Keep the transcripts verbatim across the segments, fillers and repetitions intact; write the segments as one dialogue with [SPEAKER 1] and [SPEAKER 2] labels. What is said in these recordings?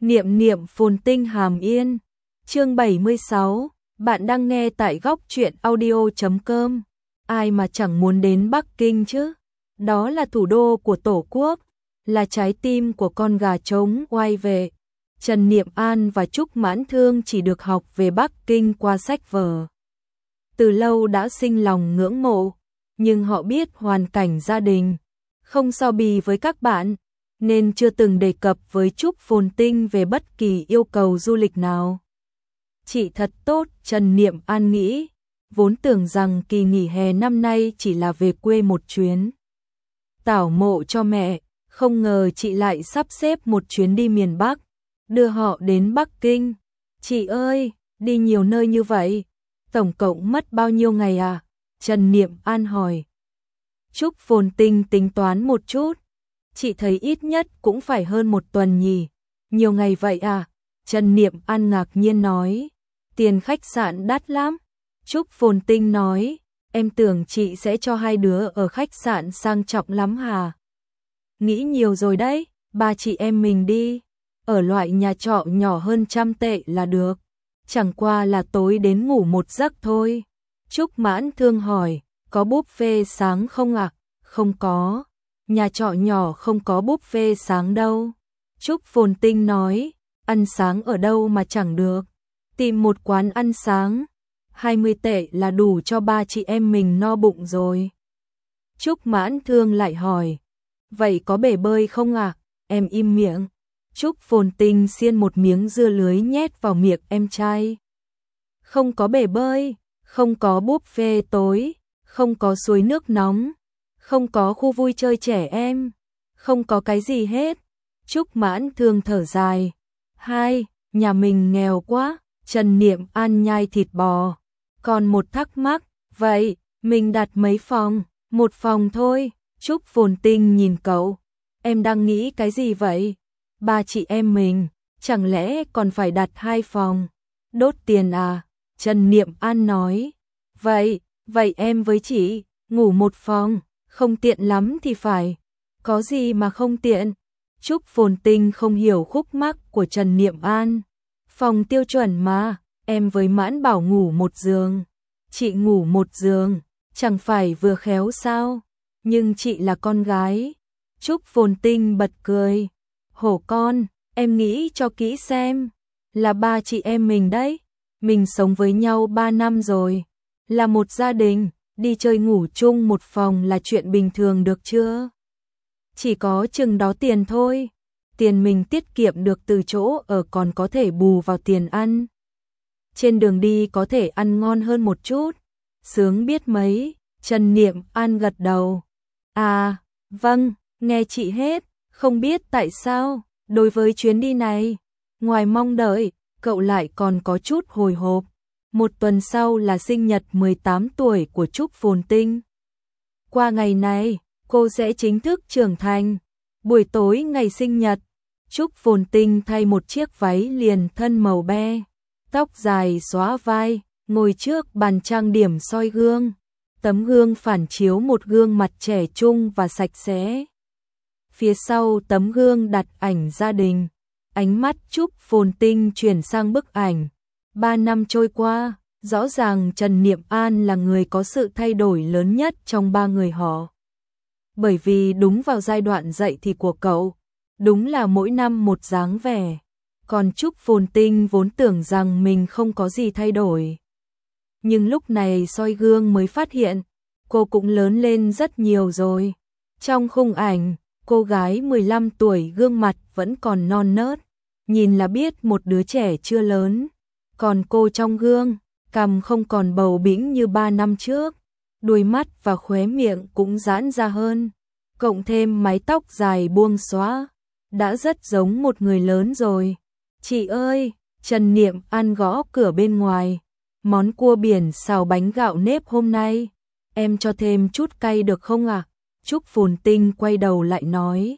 [SPEAKER 1] Niệm niệm phồn tinh hàm yên. Chương bảy mươi sáu, bạn đang nghe tại góc truyện audio chấm com. Ai mà chẳng muốn đến Bắc Kinh chứ? Đó là thủ đô của Tổ quốc, là trái tim của con gà trống oai vệ. Trần Niệm An và Trúc Mãn Thương chỉ được học về Bắc Kinh qua sách vở. Từ lâu đã sinh lòng ngưỡng mộ, nhưng họ biết hoàn cảnh gia đình không so bì với các bạn, nên chưa từng đề cập với Trúc Phồn Tinh về bất kỳ yêu cầu du lịch nào. Chị thật tốt, Trần Niệm An nghĩ, vốn tưởng rằng kỳ nghỉ hè năm nay chỉ là về quê một chuyến tảo mộ cho mẹ, không ngờ chị lại sắp xếp một chuyến đi miền Bắc, đưa họ đến Bắc Kinh. Chị ơi, đi nhiều nơi như vậy, tổng cộng mất bao nhiêu ngày à? Trần Niệm An hỏi. Trúc Phồn Tinh tính toán một chút. Chị thấy ít nhất cũng phải hơn một tuần nhỉ. Nhiều ngày vậy à? Trần Niệm An ngạc nhiên nói. Tiền khách sạn đắt lắm. Trúc Phồn Tinh nói. Em tưởng chị sẽ cho hai đứa ở khách sạn sang trọng lắm hả? Nghĩ nhiều rồi đấy, ba chị em mình đi. Ở loại nhà trọ nhỏ hơn trăm tệ là được. Chẳng qua là tối đến ngủ một giấc thôi. Trúc Mãn Thương hỏi. Có buffet sáng không ạ? À? Không có. Nhà trọ nhỏ không có buffet sáng đâu. Trúc Phồn Tinh nói, ăn sáng ở đâu mà chẳng được. Tìm một quán ăn sáng, hai mươi tệ là đủ cho ba chị em mình no bụng rồi. Trúc Mãn Thương lại hỏi, vậy có bể bơi không ạ? À? Em im miệng. Trúc Phồn Tinh xiên một miếng dưa lưới nhét vào miệng em trai. Không có bể bơi, không có buffet tối, không có suối nước nóng, không có khu vui chơi trẻ em, không có cái gì hết. Trúc Mãn Thương thở dài. Hai, nhà mình nghèo quá. Trần Niệm An nhai thịt bò. Còn một thắc mắc, vậy, mình đặt mấy phòng? Một phòng thôi. Trúc Phồn Tinh nhìn cậu. Em đang nghĩ cái gì vậy? Ba chị em mình, chẳng lẽ còn phải đặt hai phòng? Đốt tiền à? Trần Niệm An nói. Vậy, vậy em với chị, ngủ một phòng. Không tiện lắm thì phải. Có gì mà không tiện? Trúc Phồn Tinh không hiểu khúc mắc của Trần Niệm An. Phòng tiêu chuẩn mà, em với Mãn Bảo ngủ một giường. Chị ngủ một giường, chẳng phải vừa khéo sao? Nhưng chị là con gái. Trúc Phồn Tinh bật cười. Hổ con, em nghĩ cho kỹ xem. Là ba chị em mình đấy. Mình sống với nhau ba năm rồi. Là một gia đình. Đi chơi ngủ chung một phòng là chuyện bình thường được chưa? Chỉ có chừng đó tiền thôi. Tiền mình tiết kiệm được từ chỗ ở còn có thể bù vào tiền ăn. Trên đường đi có thể ăn ngon hơn một chút. Sướng biết mấy. Trần Niệm An gật đầu. À, vâng, nghe chị hết. Không biết tại sao, đối với chuyến đi này, ngoài mong đợi, cậu lại còn có chút hồi hộp. Một tuần sau là sinh nhật mười tám tuổi của Trúc Phồn Tinh. Qua ngày này, cô sẽ chính thức trưởng thành. Buổi tối ngày sinh nhật, Trúc Phồn Tinh thay một chiếc váy liền thân màu be, tóc dài xõa vai, ngồi trước bàn trang điểm soi gương. Tấm gương phản chiếu một gương mặt trẻ trung và sạch sẽ. Phía sau tấm gương đặt ảnh gia đình. Ánh mắt Trúc Phồn Tinh chuyển sang bức ảnh. Ba năm trôi qua, rõ ràng Trần Niệm An là người có sự thay đổi lớn nhất trong ba người họ. Bởi vì đúng vào giai đoạn dậy thì của cậu, đúng là mỗi năm một dáng vẻ. Còn Trúc Phồn Tinh vốn tưởng rằng mình không có gì thay đổi. Nhưng lúc này soi gương mới phát hiện, cô cũng lớn lên rất nhiều rồi. Trong khung ảnh, cô gái mười lăm tuổi gương mặt vẫn còn non nớt, nhìn là biết một đứa trẻ chưa lớn. Còn cô trong gương, cằm không còn bầu bĩnh như ba năm trước, đuôi mắt và khóe miệng cũng giãn ra hơn, cộng thêm mái tóc dài buông xõa, đã rất giống một người lớn rồi. Chị ơi, Trần Niệm An gõ cửa bên ngoài, món cua biển xào bánh gạo nếp hôm nay, em cho thêm chút cay được không ạ? À? Trúc Phồn Tinh quay đầu lại nói.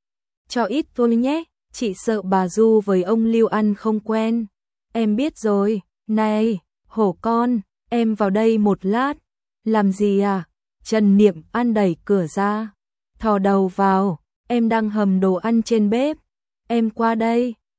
[SPEAKER 1] Cho ít thôi nhé, chị sợ bà Du với ông Lưu ăn không quen. Em biết rồi, này, hổ con, em vào đây một lát. Làm gì à? Trần Niệm An đẩy cửa ra, thò đầu vào, em đang hầm đồ ăn trên bếp. Em qua đây,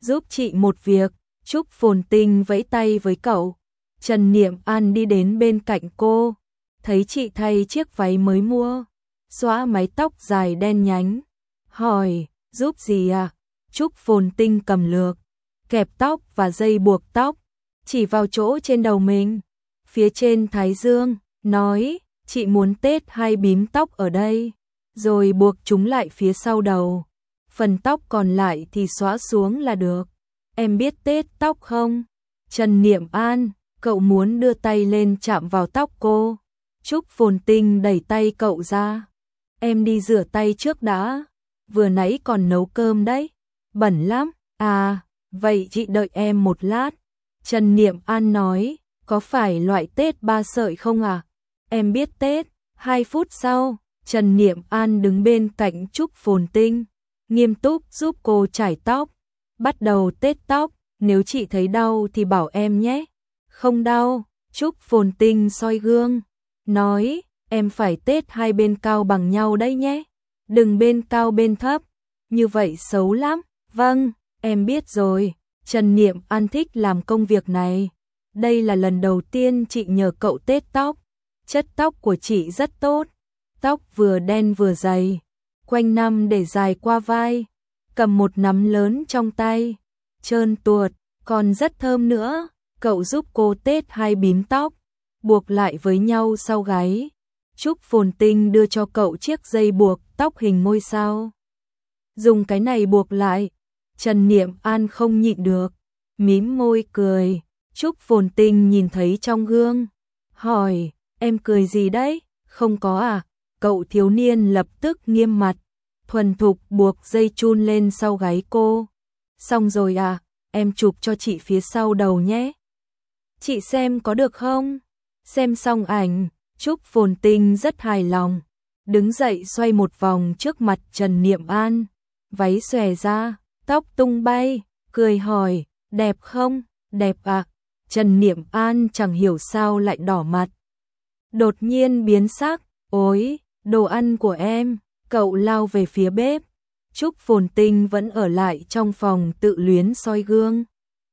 [SPEAKER 1] giúp chị một việc. Trúc Phồn Tinh vẫy tay với cậu. Trần Niệm An đi đến bên cạnh cô, thấy chị thay chiếc váy mới mua, xõa mái tóc dài đen nhánh, hỏi, giúp gì à? Trúc Phồn Tinh cầm lược, kẹp tóc và dây buộc tóc, chỉ vào chỗ trên đầu mình, phía trên thái dương, nói, chị muốn tết hai bím tóc ở đây, rồi buộc chúng lại phía sau đầu, phần tóc còn lại thì xõa xuống là được. Em biết tết tóc không? Trần Niệm An, cậu muốn đưa tay lên chạm vào tóc cô. Trúc Phồn Tinh đẩy tay cậu ra. Em đi rửa tay trước đã, vừa nãy còn nấu cơm đấy, bẩn lắm. À, vậy chị đợi em một lát. Trần Niệm An nói, có phải loại tết ba sợi không à? Em biết tết. Hai phút sau, Trần Niệm An đứng bên cạnh Trúc Phồn Tinh, nghiêm túc giúp cô chải tóc. Bắt đầu tết tóc, nếu chị thấy đau thì bảo em nhé. Không đau. Trúc Phồn Tinh soi gương, nói, em phải tết hai bên cao bằng nhau đấy nhé. Đừng bên cao bên thấp, như vậy xấu lắm. Vâng, em biết rồi. Trần Niệm An thích làm công việc này. Đây là lần đầu tiên chị nhờ cậu tết tóc. Chất tóc của chị rất tốt. Tóc vừa đen vừa dày, quanh năm để dài qua vai, cầm một nắm lớn trong tay, trơn tuột, còn rất thơm nữa. Cậu giúp cô tết hai bím tóc, buộc lại với nhau sau gáy. Trúc Phồn Tinh đưa cho cậu chiếc dây buộc tóc hình ngôi sao. Dùng cái này buộc lại. Trần Niệm An không nhịn được, mím môi cười. Trúc Phồn Tinh nhìn thấy trong gương, hỏi, em cười gì đấy? Không có à? Cậu thiếu niên lập tức nghiêm mặt, thuần thục buộc dây chun lên sau gáy cô. Xong rồi à, em chụp cho chị phía sau đầu nhé. Chị xem có được không? Xem xong ảnh, Trúc Phồn Tinh rất hài lòng, đứng dậy xoay một vòng trước mặt Trần Niệm An, váy xòe ra, tóc tung bay, cười hỏi, đẹp không? Đẹp à? Trần Niệm An chẳng hiểu sao lại đỏ mặt, đột nhiên biến sắc, ôi, đồ ăn của em. Cậu lao về phía bếp. Trúc Phồn Tinh vẫn ở lại trong phòng tự luyến soi gương.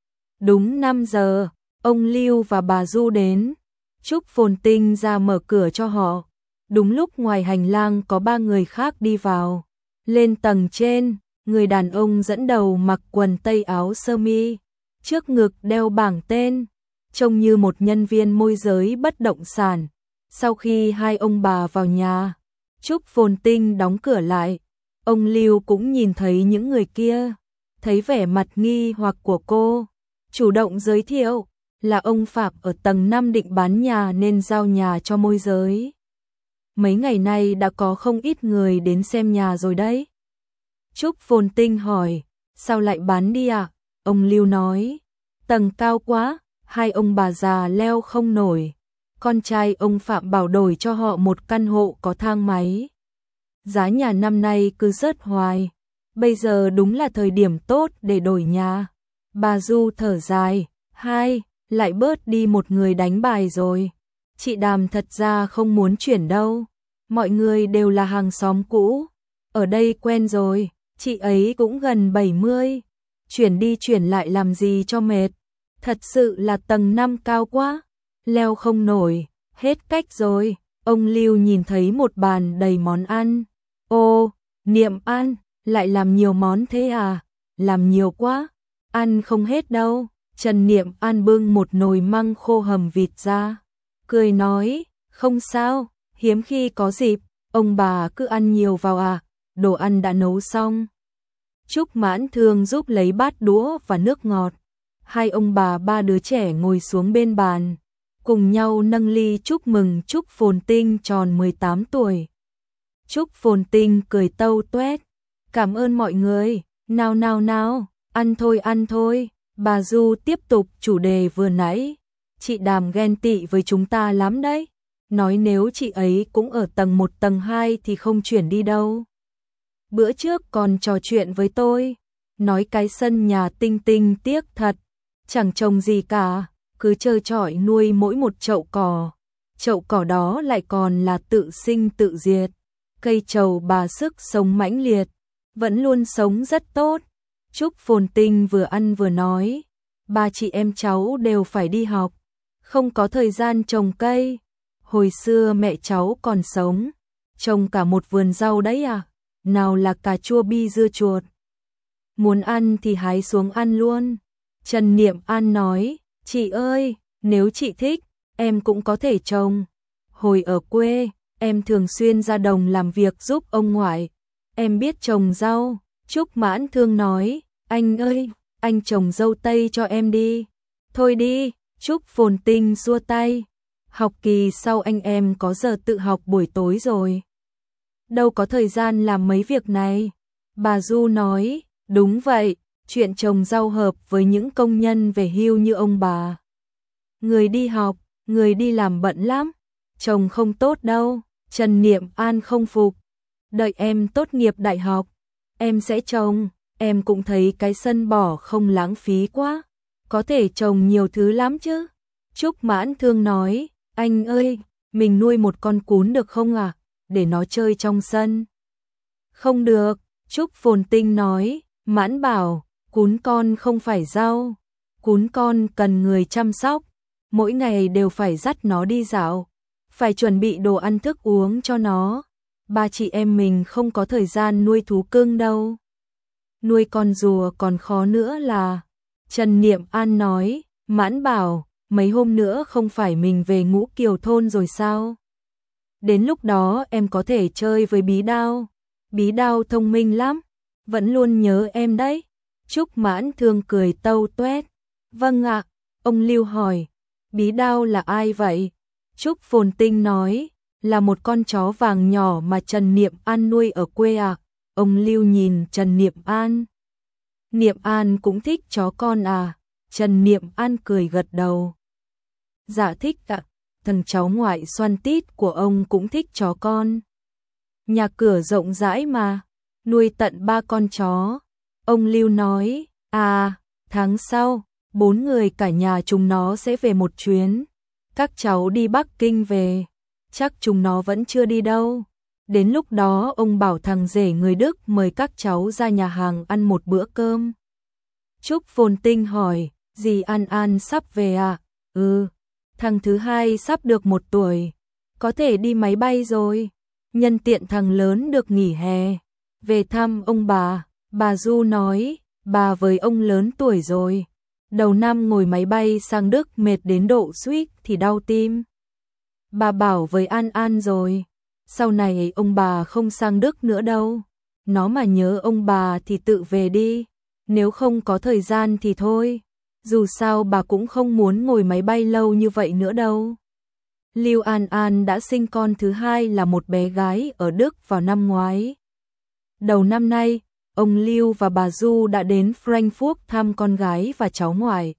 [SPEAKER 1] Đúng năm giờ, ông Lưu và bà Du đến. Trúc Phồn Tinh ra mở cửa cho họ. Đúng lúc ngoài hành lang có ba người khác đi vào. Lên tầng trên, người đàn ông dẫn đầu mặc quần tây áo sơ mi, trước ngực đeo bảng tên, trông như một nhân viên môi giới bất động sản. Sau khi hai ông bà vào nhà, Trúc Phồn Tinh đóng cửa lại. Ông Lưu cũng nhìn thấy những người kia, thấy vẻ mặt nghi hoặc của cô, chủ động giới thiệu, là ông Phạm ở tầng năm định bán nhà nên giao nhà cho môi giới. Mấy ngày nay đã có không ít người đến xem nhà rồi đấy. Trúc Phồn Tinh hỏi, sao lại bán đi ạ? À? Ông Lưu nói, tầng cao quá, hai ông bà già leo không nổi. Con trai ông Phạm bảo đổi cho họ một căn hộ có thang máy. Giá nhà năm nay cứ rớt hoài, bây giờ đúng là thời điểm tốt để đổi nhà. Bà Du thở dài, hai, lại bớt đi một người đánh bài rồi. Chị Đàm thật ra không muốn chuyển đâu, mọi người đều là hàng xóm cũ, ở đây quen rồi, chị ấy cũng gần bảy mươi, chuyển đi chuyển lại làm gì cho mệt, thật sự là tầng năm cao quá, leo không nổi, hết cách rồi. Ông Lưu nhìn thấy một bàn đầy món ăn. Ô, Niệm An, lại làm nhiều món thế à? Làm nhiều quá, ăn không hết đâu. Trần Niệm An bưng một nồi măng khô hầm vịt ra, cười nói, không sao, hiếm khi có dịp, ông bà cứ ăn nhiều vào à, đồ ăn đã nấu xong. Trúc Mãn Thương giúp lấy bát đũa và nước ngọt. Hai ông bà ba đứa trẻ ngồi xuống bên bàn, cùng nhau nâng ly chúc mừng Trúc Phồn Tinh tròn mười tám tuổi. Trúc Phồn Tinh cười tâu tuét, cảm ơn mọi người, nào nào nào, ăn thôi ăn thôi. Bà Du tiếp tục chủ đề vừa nãy, chị Đàm ghen tị với chúng ta lắm đấy, nói nếu chị ấy cũng ở tầng một tầng hai thì không chuyển đi đâu. Bữa trước còn trò chuyện với tôi, nói cái sân nhà Tinh Tinh tiếc thật, chẳng trồng gì cả, cứ trơ trọi nuôi mỗi một chậu cỏ, chậu cỏ đó lại còn là tự sinh tự diệt, cây trầu bà sức sống mãnh liệt, vẫn luôn sống rất tốt. Trúc Phồn Tinh vừa ăn vừa nói, ba chị em cháu đều phải đi học, không có thời gian trồng cây. Hồi xưa mẹ cháu còn sống, trồng cả một vườn rau đấy à, nào là cà chua bi dưa chuột. Muốn ăn thì hái xuống ăn luôn. Trần Niệm An nói, chị ơi, nếu chị thích, em cũng có thể trồng. Hồi ở quê, em thường xuyên ra đồng làm việc giúp ông ngoại. Em biết trồng rau. Trúc Mãn Thương nói, anh ơi, anh trồng dâu tây cho em đi. Thôi đi, Trúc Phồn Tinh xua tay. Học kỳ sau anh em có giờ tự học buổi tối rồi. Đâu có thời gian làm mấy việc này. Bà Du nói, đúng vậy, chuyện trồng rau hợp với những công nhân về hưu như ông bà. Người đi học, người đi làm bận lắm, trồng không tốt đâu. Trần Niệm An không phục. Đợi em tốt nghiệp đại học, em sẽ trồng. Em cũng thấy cái sân bỏ không lãng phí quá, có thể trồng nhiều thứ lắm chứ. Trúc Mãn Thương nói, anh ơi, mình nuôi một con cún được không à, để nó chơi trong sân. Không được, Trúc Phồn Tinh nói, Mãn bảo, cún con không phải rau, cún con cần người chăm sóc, mỗi ngày đều phải dắt nó đi dạo, phải chuẩn bị đồ ăn thức uống cho nó. Ba chị em mình không có thời gian nuôi thú cưng đâu. Nuôi con rùa còn khó nữa là. Trần Niệm An nói, Mãn bảo, mấy hôm nữa không phải mình về Ngũ Kiều thôn rồi sao? Đến lúc đó em có thể chơi với Bí Đao. Bí Đao thông minh lắm, vẫn luôn nhớ em đấy. Trúc Mãn Thương cười tâu tuét. Vâng ạ, ông Lưu hỏi, Bí Đao là ai vậy? Trúc Phồn Tinh nói, là một con chó vàng nhỏ mà Trần Niệm An nuôi ở quê ạ. À? Ông Lưu nhìn Trần Niệm An. Niệm An cũng thích chó con à? Trần Niệm An cười gật đầu. Dạ thích ạ, thằng cháu ngoại xoăn tít của ông cũng thích chó con. Nhà cửa rộng rãi mà, nuôi tận ba con chó. Ông Lưu nói, à, tháng sau, bốn người cả nhà chúng nó sẽ về một chuyến. Các cháu đi Bắc Kinh về, chắc chúng nó vẫn chưa đi đâu. Đến lúc đó ông bảo thằng rể người Đức mời các cháu ra nhà hàng ăn một bữa cơm. Trúc Phồn Tinh hỏi, dì An An sắp về à? Ừ, thằng thứ hai sắp được một tuổi, có thể đi máy bay rồi. Nhân tiện thằng lớn được nghỉ hè, về thăm ông bà. Bà Du nói, bà với ông lớn tuổi rồi, đầu năm ngồi máy bay sang Đức mệt đến độ suýt thì đau tim. Bà bảo với An An rồi, sau này ông bà không sang Đức nữa đâu. Nó mà nhớ ông bà thì tự về đi, nếu không có thời gian thì thôi. Dù sao bà cũng không muốn ngồi máy bay lâu như vậy nữa đâu. Lưu An An đã sinh con thứ hai là một bé gái ở Đức vào năm ngoái. Đầu năm nay, ông Lưu và bà Du đã đến Frankfurt thăm con gái và cháu ngoại.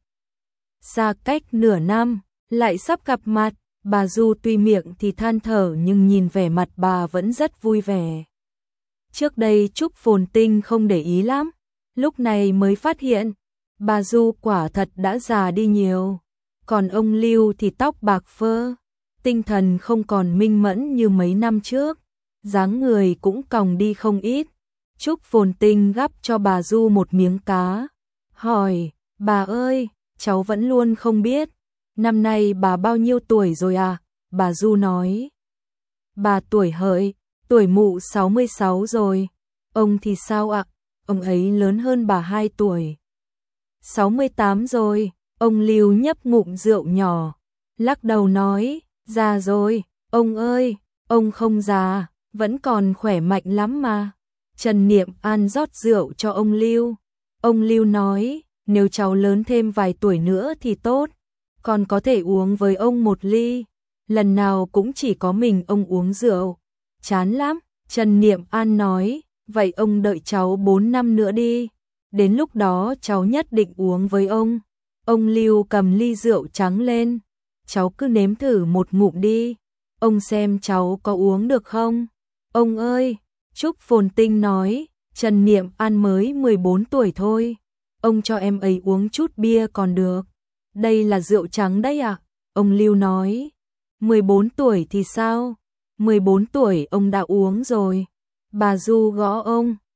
[SPEAKER 1] Xa cách nửa năm, lại sắp gặp mặt. Bà Du tuy miệng thì than thở nhưng nhìn vẻ mặt bà vẫn rất vui vẻ. Trước đây Trúc Phồn Tinh không để ý lắm, lúc này mới phát hiện, bà Du quả thật đã già đi nhiều. Còn ông Lưu thì tóc bạc phơ, tinh thần không còn minh mẫn như mấy năm trước, dáng người cũng còng đi không ít. Trúc Phồn Tinh gắp cho bà Du một miếng cá, hỏi, bà ơi, cháu vẫn luôn không biết. Năm nay bà bao nhiêu tuổi rồi à? Bà Du nói. Bà tuổi hợi, tuổi mụ sáu mươi sáu rồi. Ông thì sao ạ? Ông ấy lớn hơn bà hai tuổi. sáu mươi tám rồi. Ông Lưu nhấp ngụm rượu nhỏ, lắc đầu nói, già rồi. Ông ơi, ông không già, vẫn còn khỏe mạnh lắm mà. Trần Niệm An rót rượu cho ông Lưu. Ông Lưu nói, nếu cháu lớn thêm vài tuổi nữa thì tốt, còn có thể uống với ông một ly. Lần nào cũng chỉ có mình ông uống rượu, chán lắm. Trần Niệm An nói, vậy ông đợi cháu bốn năm nữa đi, đến lúc đó cháu nhất định uống với ông. Ông Lưu cầm ly rượu trắng lên, cháu cứ nếm thử một ngụm đi, ông xem cháu có uống được không. Ông ơi, Trúc Phồn Tinh nói, Trần Niệm An mới mười bốn tuổi thôi, ông cho em ấy uống chút bia còn được. Đây là rượu trắng đấy ạ. Ông Lưu nói, mười bốn tuổi thì sao? mười bốn tuổi ông đã uống rồi. Bà Du gõ ông,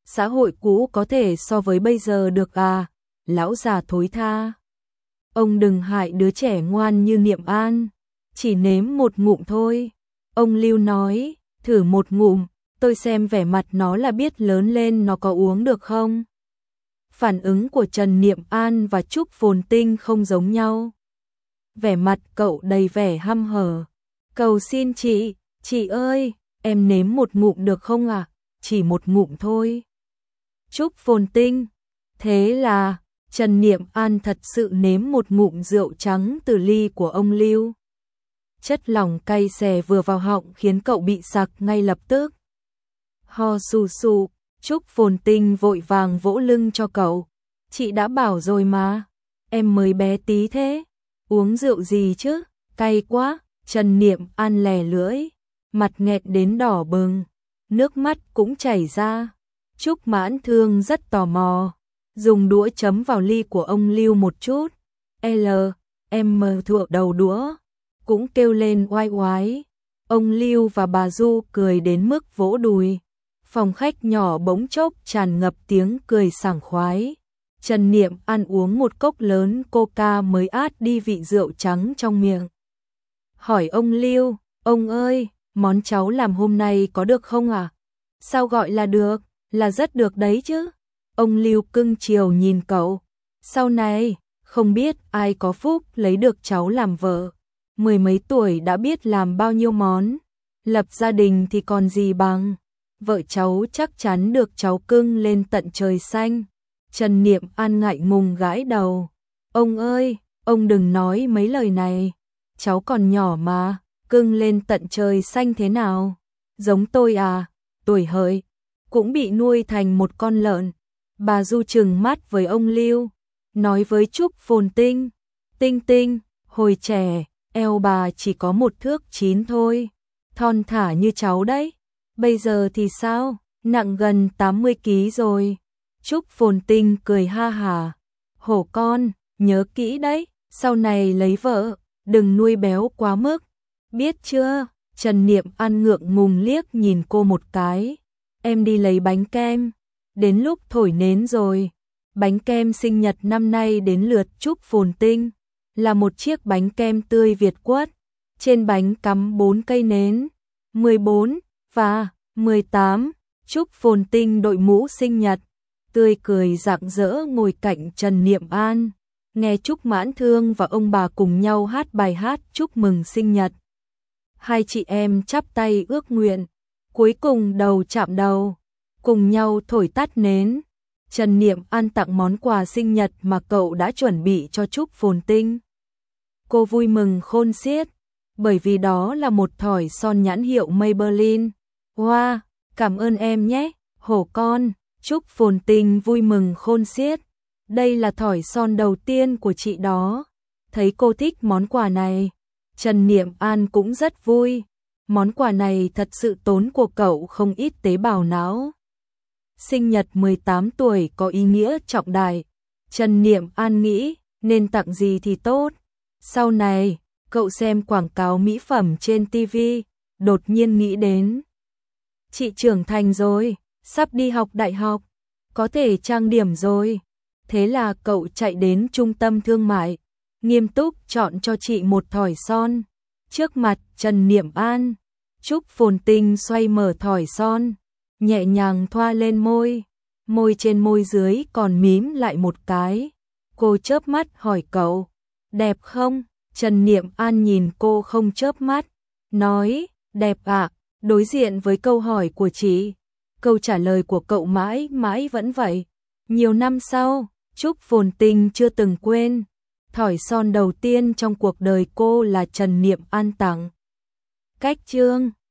[SPEAKER 1] xã hội cũ có thể so với bây giờ được à, lão già thối tha. Ông đừng hại đứa trẻ ngoan như Niệm An, chỉ nếm một ngụm thôi. Ông Lưu nói, thử một ngụm, tôi xem vẻ mặt nó là biết lớn lên nó có uống được không. Phản ứng của Trần Niệm An và Trúc Phồn Tinh không giống nhau. Vẻ mặt cậu đầy vẻ hăm hở. Cầu xin chị, chị ơi, em nếm một ngụm được không ạ? À? Chỉ một ngụm thôi. Trúc Phồn Tinh, thế là Trần Niệm An thật sự nếm một ngụm rượu trắng từ ly của ông Lưu. Chất lỏng cay xè vừa vào họng khiến cậu bị sặc ngay lập tức. Ho sù sù, Trúc Phồn Tinh vội vàng vỗ lưng cho cậu. Chị đã bảo rồi mà, em mới bé tí thế, uống rượu gì chứ, cay quá. Trần Niệm An lè lưỡi, mặt nghẹt đến đỏ bừng, nước mắt cũng chảy ra. Trúc Mãn Thương rất tò mò, dùng đũa chấm vào ly của ông Lưu một chút. L, em mờ thượng đầu đũa, cũng kêu lên oai oái. Ông Lưu và bà Du cười đến mức vỗ đùi. Phòng khách nhỏ bỗng chốc tràn ngập tiếng cười sảng khoái. Trần Niệm An uống một cốc lớn coca mới át đi vị rượu trắng trong miệng. Hỏi ông Lưu, ông ơi, món cháu làm hôm nay có được không à? Sao gọi là được, là rất được đấy chứ. Ông Lưu cưng chiều nhìn cậu. Sau này, không biết ai có phúc lấy được cháu làm vợ. Mười mấy tuổi đã biết làm bao nhiêu món. Lập gia đình thì còn gì bằng. Vợ cháu chắc chắn được cháu cưng lên tận trời xanh. Trần Niệm An ngại ngùng gãi đầu. Ông ơi, ông đừng nói mấy lời này. Cháu còn nhỏ mà, cưng lên tận trời xanh thế nào? Giống tôi à, tuổi hợi, cũng bị nuôi thành một con lợn. Bà Du trừng mắt với ông Lưu, nói với Trúc Phồn Tinh. Tinh Tinh, hồi trẻ, eo bà chỉ có một thước chín thôi. Thon thả như cháu đấy. Bây giờ thì sao? Nặng gần tám mươi ki lô gam rồi. Trúc Phồn Tinh cười ha hả. Hổ con, nhớ kỹ đấy, sau này lấy vợ, đừng nuôi béo quá mức. Biết chưa? Trần Niệm An ngượng ngùng liếc nhìn cô một cái. Em đi lấy bánh kem. Đến lúc thổi nến rồi. Bánh kem sinh nhật năm nay đến lượt Trúc Phồn Tinh. Là một chiếc bánh kem tươi Việt Quất. Trên bánh cắm bốn cây nến. mười bốn và mười tám. Trúc Phồn Tinh đội mũ sinh nhật. Tươi cười rạng rỡ ngồi cạnh Trần Niệm An. Nghe Trúc Mãn Thương và ông bà cùng nhau hát bài hát chúc mừng sinh nhật. Hai chị em chắp tay ước nguyện. Cuối cùng đầu chạm đầu. Cùng nhau thổi tắt nến. Trần Niệm An tặng món quà sinh nhật mà cậu đã chuẩn bị cho Trúc Phồn Tinh. Cô vui mừng khôn xiết. Bởi vì đó là một thỏi son nhãn hiệu Maybelline. Wow, cảm ơn em nhé, hổ con. Trúc Phồn Tinh vui mừng khôn xiết. Đây là thỏi son đầu tiên của chị đó. Thấy cô thích món quà này, Trần Niệm An cũng rất vui. Món quà này thật sự tốn của cậu không ít tế bào não. Sinh nhật mười tám tuổi có ý nghĩa trọng đại. Trần Niệm An nghĩ nên tặng gì thì tốt. Sau này, cậu xem quảng cáo mỹ phẩm trên ti vi, đột nhiên nghĩ đến. Chị trưởng thành rồi, sắp đi học đại học, có thể trang điểm rồi. Thế là cậu chạy đến trung tâm thương mại, nghiêm túc chọn cho chị một thỏi son. Trước mặt Trần Niệm An, Trúc Phồn Tinh xoay mở thỏi son, nhẹ nhàng thoa lên môi. Môi trên môi dưới còn mím lại một cái. Cô chớp mắt hỏi cậu, đẹp không? Trần Niệm An nhìn cô không chớp mắt, nói, đẹp ạ. Đối diện với câu hỏi của chị, câu trả lời của cậu mãi mãi vẫn vậy. Nhiều năm sau, Trúc Phồn Tinh chưa từng quên. Thỏi son đầu tiên trong cuộc đời cô là Trần Niệm An tặng. Cách chương